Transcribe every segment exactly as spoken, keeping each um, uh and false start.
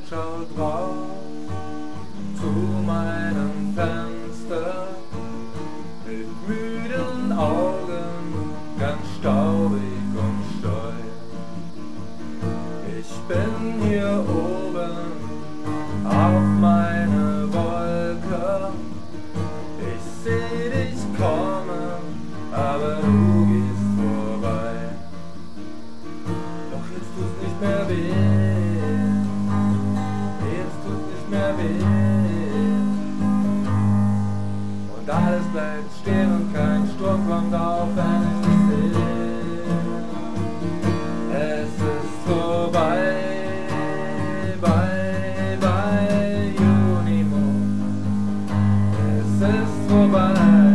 schaut raus zu meinem Fenster mit müden Augen, ganz staubig und scheu. Ich bin hier oben auf meiner Wolke, ich seh dich kommen, aber du gehst vorbei. Doch jetzt tut's nicht mehr weh, jetzt tut's nicht mehr weh. Und alles bleibt stehen und kein Sturm kommt auf, wenn ich dich sehe. Es ist vorbei, bye, bye, Junimo. Es ist vorbei,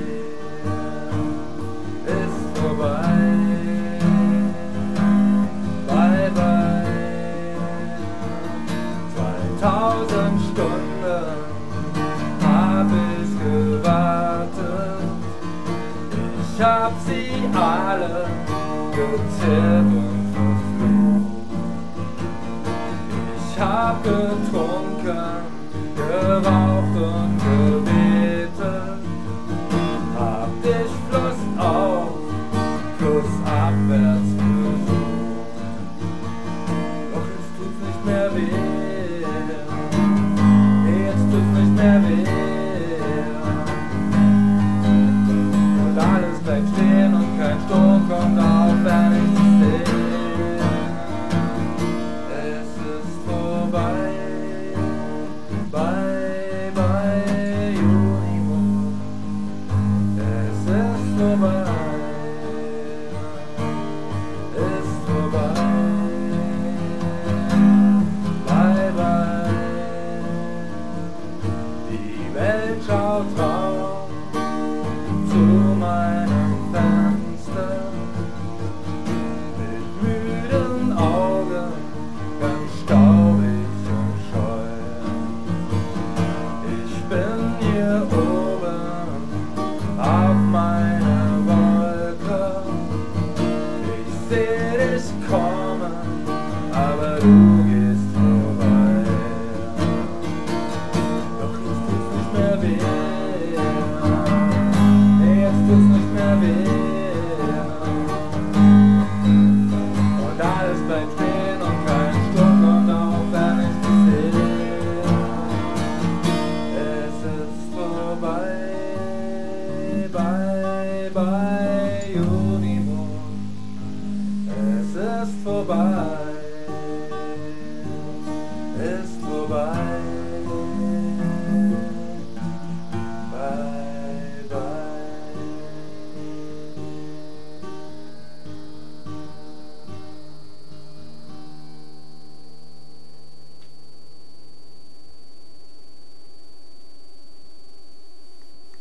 ist vorbei, bye, bye. Zweitausend Stunden hab ich gewartet, ich hab sie alle gezählt und verflucht. Ich hab getrunken, geraucht und gebetet, hab dich flussauf, flussabwärts besucht. Doch jetzt tut's nicht mehr weh, jetzt tut's nicht mehr weh. Und alles bleibt stehen und kein Sturm kommt auf, wenn ich dich sehe. Es ist vorbei, bye, bye, Junimo. Es ist vorbei, ist vorbei, bye, bye. Die Welt schaut raus zu meinem Fenster mit müden Augen, ganz staubig und scheu. Ich bin hier oben auf meiner Wolke, ich seh dich kommen, aber du gehst vorbei. Doch jetzt tut's nicht mehr weh, jetzt tut's nicht mehr weh. Und alles bleibt stehen und kein Sturm kommt auf, wenn ich dich sehe. Es ist vorbei, bye, bye, Junimo. Es ist vorbei, ist vorbei.